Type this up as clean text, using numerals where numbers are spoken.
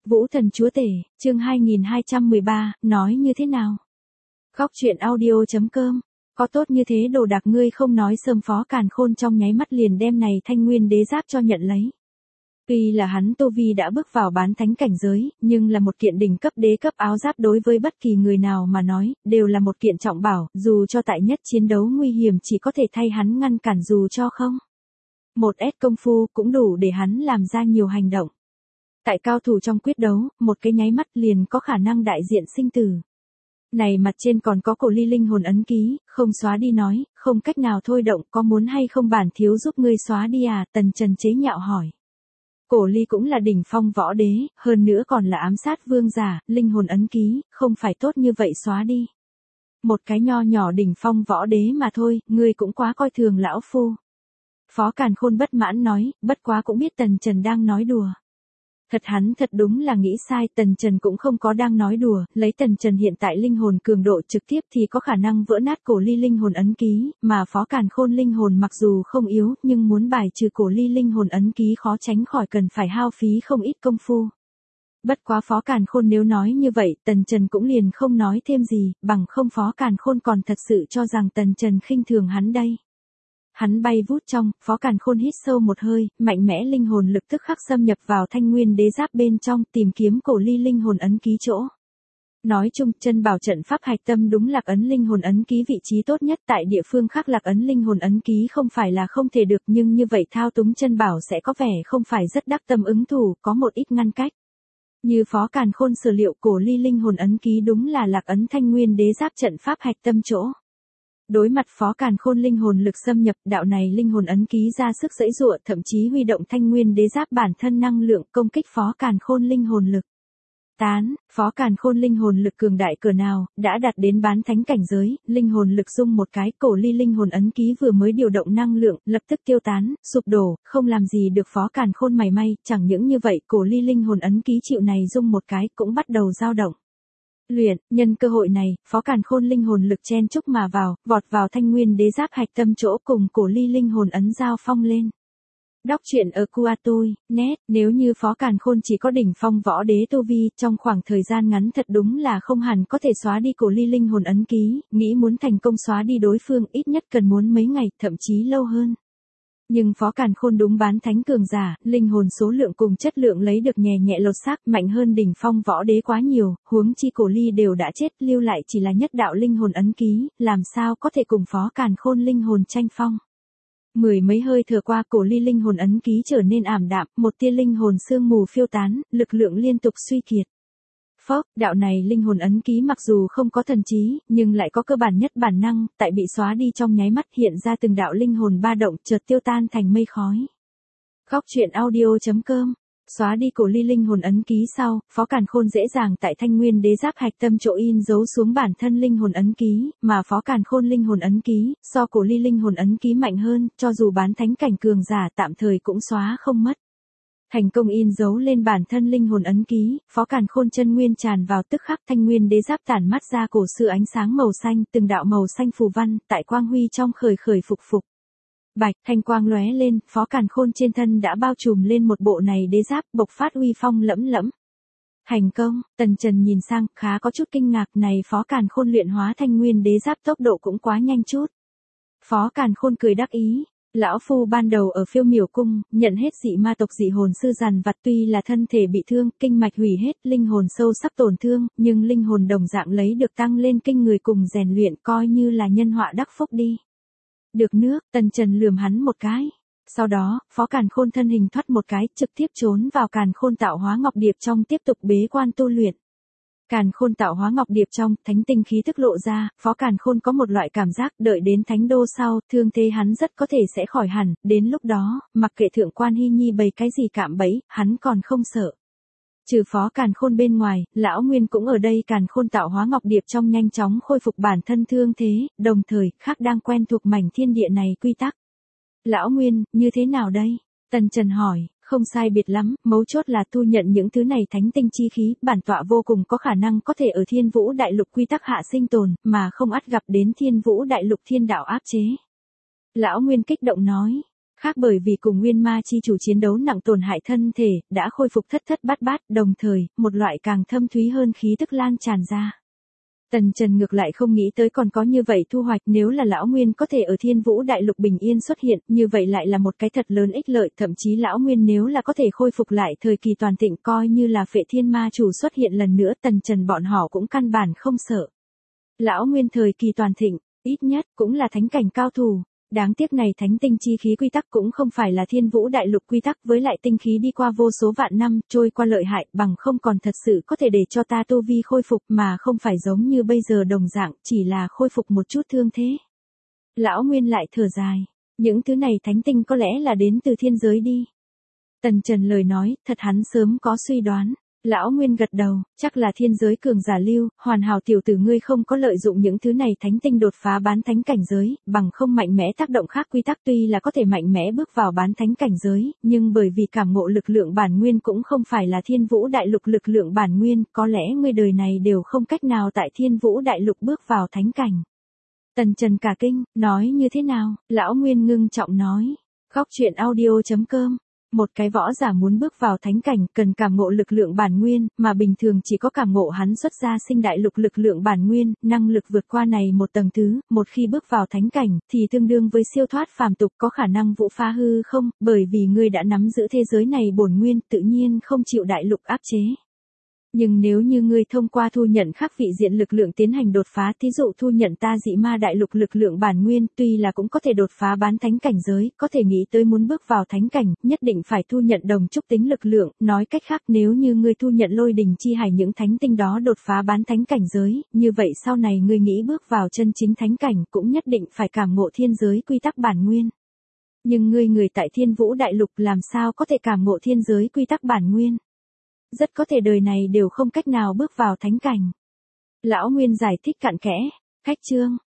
Vũ Thần Chúa Tể, chương 2213, nói như thế nào? Góc truyện audio.com. Có tốt như thế đồ đạc ngươi không nói sớm, Phó Càn Khôn trong nháy mắt liền đem này Thanh Nguyên đế giáp cho nhận lấy. Tuy là hắn tu vi đã bước vào bán thánh cảnh giới, nhưng là một kiện đỉnh cấp đế cấp áo giáp đối với bất kỳ người nào mà nói, đều là một kiện trọng bảo, dù cho tại nhất chiến đấu nguy hiểm chỉ có thể thay hắn ngăn cản dù cho không. Một S công phu cũng đủ để hắn làm ra nhiều hành động. Tại cao thủ trong quyết đấu, một cái nháy mắt liền có khả năng đại diện sinh tử. Này mặt trên còn có cổ ly linh hồn ấn ký, không xóa đi nói, không cách nào thôi động, có muốn hay không bản thiếu giúp ngươi xóa đi à? Tần Trần chế nhạo hỏi. Cổ ly cũng là đỉnh phong võ đế, hơn nữa còn là ám sát vương giả, linh hồn ấn ký, không phải tốt như vậy xóa đi. Một cái nho nhỏ đỉnh phong võ đế mà thôi, ngươi cũng quá coi thường lão phu. Phó Càn Khôn bất mãn nói, bất quá cũng biết Tần Trần đang nói đùa. Hắn thật đúng là nghĩ sai, Tần Trần cũng không có đang nói đùa, lấy Tần Trần hiện tại linh hồn cường độ trực tiếp thì có khả năng vỡ nát cổ ly linh hồn ấn ký, mà Phó Càn Khôn linh hồn mặc dù không yếu, nhưng muốn bài trừ cổ ly linh hồn ấn ký khó tránh khỏi cần phải hao phí không ít công phu. Bất quá Phó Càn Khôn nếu nói như vậy, Tần Trần cũng liền không nói thêm gì, bằng không Phó Càn Khôn còn thật sự cho rằng Tần Trần khinh thường hắn đây. Hắn bay vút trong, Phó Càn Khôn hít sâu một hơi, mạnh mẽ linh hồn lực tức khắc xâm nhập vào Thanh Nguyên đế giáp bên trong, tìm kiếm cổ ly linh hồn ấn ký chỗ. Nói chung, chân bảo trận pháp hạch tâm đúng lạc ấn linh hồn ấn ký vị trí tốt nhất, tại địa phương khác lạc ấn linh hồn ấn ký không phải là không thể được, nhưng như vậy thao túng chân bảo sẽ có vẻ không phải rất đắc tâm ứng thủ, có một ít ngăn cách. Như Phó Càn Khôn sở liệu, cổ ly linh hồn ấn ký đúng là lạc ấn Thanh Nguyên đế giáp trận pháp hạch tâm chỗ. Đối mặt Phó Càn Khôn linh hồn lực xâm nhập, đạo này linh hồn ấn ký ra sức giãy giụa, thậm chí huy động Thanh Nguyên đế giáp bản thân năng lượng công kích Phó Càn Khôn linh hồn lực. Phó Càn Khôn linh hồn lực cường đại cỡ nào, đã đạt đến bán thánh cảnh giới, linh hồn lực dung một cái, cổ ly linh hồn ấn ký vừa mới điều động năng lượng, lập tức tiêu tán, sụp đổ, không làm gì được Phó Càn Khôn mảy may, chẳng những như vậy, cổ ly linh hồn ấn ký chịu này dung một cái, cũng bắt đầu dao động. Nhân cơ hội này, Phó Càn Khôn linh hồn lực chen chúc mà vào, vọt vào Thanh Nguyên đế giáp hạch tâm chỗ cùng cổ ly linh hồn ấn giao phong lên. Đọc truyện ở Kuatui, net, nếu như Phó Càn Khôn chỉ có đỉnh phong võ đế tu vi, trong khoảng thời gian ngắn thật đúng là không hẳn có thể xóa đi cổ ly linh hồn ấn ký, nghĩ muốn thành công xóa đi đối phương ít nhất cần muốn mấy ngày, thậm chí lâu hơn. Nhưng Phó Càn Khôn đúng bán thánh cường giả, linh hồn số lượng cùng chất lượng lấy được nhẹ nhẹ lột xác, mạnh hơn đỉnh phong võ đế quá nhiều, huống chi cổ ly đều đã chết, lưu lại chỉ là nhất đạo linh hồn ấn ký, làm sao có thể cùng Phó Càn Khôn linh hồn tranh phong. Mười mấy hơi thở qua, cổ ly linh hồn ấn ký trở nên ảm đạm, một tia linh hồn sương mù phiêu tán, lực lượng liên tục suy kiệt. Đạo này linh hồn ấn ký mặc dù không có thần trí, nhưng lại có cơ bản nhất bản năng, tại bị xóa đi trong nháy mắt hiện ra từng đạo linh hồn ba động chợt tiêu tan thành mây khói. Góc truyện audio.com. Xóa đi cổ ly linh hồn ấn ký sau, Phó Càn Khôn dễ dàng tại Thanh Nguyên đế giáp hạch tâm chỗ in dấu xuống bản thân linh hồn ấn ký, mà Phó Càn Khôn linh hồn ấn ký, so cổ ly linh hồn ấn ký mạnh hơn, cho dù bán thánh cảnh cường giả tạm thời cũng xóa không mất. Thành công in dấu lên bản thân linh hồn ấn ký, Phó Càn Khôn chân nguyên tràn vào tức khắc Thanh Nguyên đế giáp tản mắt ra cổ sự ánh sáng màu xanh, từng đạo màu xanh phù văn, tại quang huy trong khởi khởi phục phục. Bạch, thanh quang lóe lên, Phó Càn Khôn trên thân đã bao trùm lên một bộ này đế giáp, bộc phát uy phong lẫm lẫm. Thành công, Tần Trần nhìn sang, khá có chút kinh ngạc, này Phó Càn Khôn luyện hóa Thanh Nguyên đế giáp tốc độ cũng quá nhanh chút. Phó Càn Khôn cười đắc ý. Lão phu ban đầu ở Phiêu Miểu cung, nhận hết dị ma tộc dị hồn sư dằn vặt, tuy là thân thể bị thương, kinh mạch hủy hết, linh hồn sâu sắc tổn thương, nhưng linh hồn đồng dạng lấy được tăng lên kinh người cùng rèn luyện, coi như là nhân họa đắc phúc đi. Được nước, Tần Trần lườm hắn một cái. Sau đó, Phó Càn Khôn thân hình thoát một cái, trực tiếp trốn vào Càn Khôn tạo hóa ngọc điệp trong tiếp tục bế quan tu luyện. Càn Khôn tạo hóa ngọc điệp trong, thánh tinh khí tức lộ ra, Phó Càn Khôn có một loại cảm giác, đợi đến thánh đô sau, thương thế hắn rất có thể sẽ khỏi hẳn, đến lúc đó, mặc kệ Thượng Quan Hy Nhi bày cái gì cạm bẫy, hắn còn không sợ. Trừ Phó Càn Khôn bên ngoài, lão Nguyên cũng ở đây, Càn Khôn tạo hóa ngọc điệp trong nhanh chóng khôi phục bản thân thương thế, đồng thời, khác đang quen thuộc mảnh thiên địa này quy tắc. Lão Nguyên, như thế nào đây? Tần Trần hỏi. Không sai biệt lắm, mấu chốt là thu nhận những thứ này thánh tinh chi khí, bản tọa vô cùng có khả năng có thể ở Thiên Vũ Đại Lục quy tắc hạ sinh tồn, mà không ắt gặp đến Thiên Vũ Đại Lục thiên đạo áp chế. Lão Nguyên kích động nói, Khác bởi vì cùng nguyên ma chi chủ chiến đấu nặng tổn hại thân thể, đã khôi phục thất thất bát bát, đồng thời, một loại càng thâm thúy hơn khí tức lan tràn ra. Tần Trần ngược lại không nghĩ tới còn có như vậy thu hoạch, nếu là lão Nguyên có thể ở Thiên Vũ Đại Lục bình yên xuất hiện, như vậy lại là một cái thật lớn ích lợi, thậm chí lão Nguyên nếu là có thể khôi phục lại thời kỳ toàn thịnh coi như là Phệ Thiên Ma chủ xuất hiện lần nữa, Tần Trần bọn họ cũng căn bản không sợ. Lão Nguyên thời kỳ toàn thịnh, ít nhất cũng là thánh cảnh cao thủ. Đáng tiếc này thánh tinh chi khí quy tắc cũng không phải là Thiên Vũ Đại Lục quy tắc, với lại tinh khí đi qua vô số vạn năm, trôi qua lợi hại, bằng không còn thật sự có thể để cho ta tu vi khôi phục mà không phải giống như bây giờ đồng dạng, chỉ là khôi phục một chút thương thế. Lão Nguyên lại thở dài, những thứ này thánh tinh có lẽ là đến từ thiên giới đi. Tần Trần lời nói, thật hắn sớm có suy đoán. Lão Nguyên gật đầu, chắc là thiên giới cường giả lưu, hoàn hảo tiểu tử ngươi không có lợi dụng những thứ này thánh tinh đột phá bán thánh cảnh giới, bằng không mạnh mẽ tác động khác quy tắc tuy là có thể mạnh mẽ bước vào bán thánh cảnh giới, nhưng bởi vì cảm ngộ lực lượng bản nguyên cũng không phải là Thiên Vũ Đại Lục lực lượng bản nguyên, có lẽ ngươi đời này đều không cách nào tại Thiên Vũ Đại Lục bước vào thánh cảnh. Tần Trần cả kinh, nói như thế nào? Lão Nguyên ngưng trọng nói, Góc Truyện Audio.com. Một cái võ giả muốn bước vào thánh cảnh cần cảm ngộ lực lượng bản nguyên, mà bình thường chỉ có cảm ngộ hắn xuất ra sinh đại lục lực lượng bản nguyên, năng lực vượt qua này một tầng thứ, một khi bước vào thánh cảnh, thì tương đương với siêu thoát phàm tục, có khả năng vũ phá hư không, bởi vì ngươi đã nắm giữ thế giới này bổn nguyên, tự nhiên không chịu đại lục áp chế. Nhưng nếu như ngươi thông qua thu nhận khác vị diện lực lượng tiến hành đột phá, thí dụ thu nhận ta dị ma đại lục lực lượng bản nguyên, tuy là cũng có thể đột phá bán thánh cảnh giới, có thể nghĩ tới muốn bước vào thánh cảnh, nhất định phải thu nhận đồng trúc tính lực lượng, nói cách khác nếu như ngươi thu nhận lôi đình chi hải những thánh tinh đó đột phá bán thánh cảnh giới, như vậy sau này ngươi nghĩ bước vào chân chính thánh cảnh cũng nhất định phải cảm ngộ thiên giới quy tắc bản nguyên. Nhưng người tại Thiên Vũ Đại Lục làm sao có thể cảm ngộ thiên giới quy tắc bản nguyên? Rất có thể đời này đều không cách nào bước vào thánh cảnh. Lão Nguyên giải thích cặn kẽ, cách chương.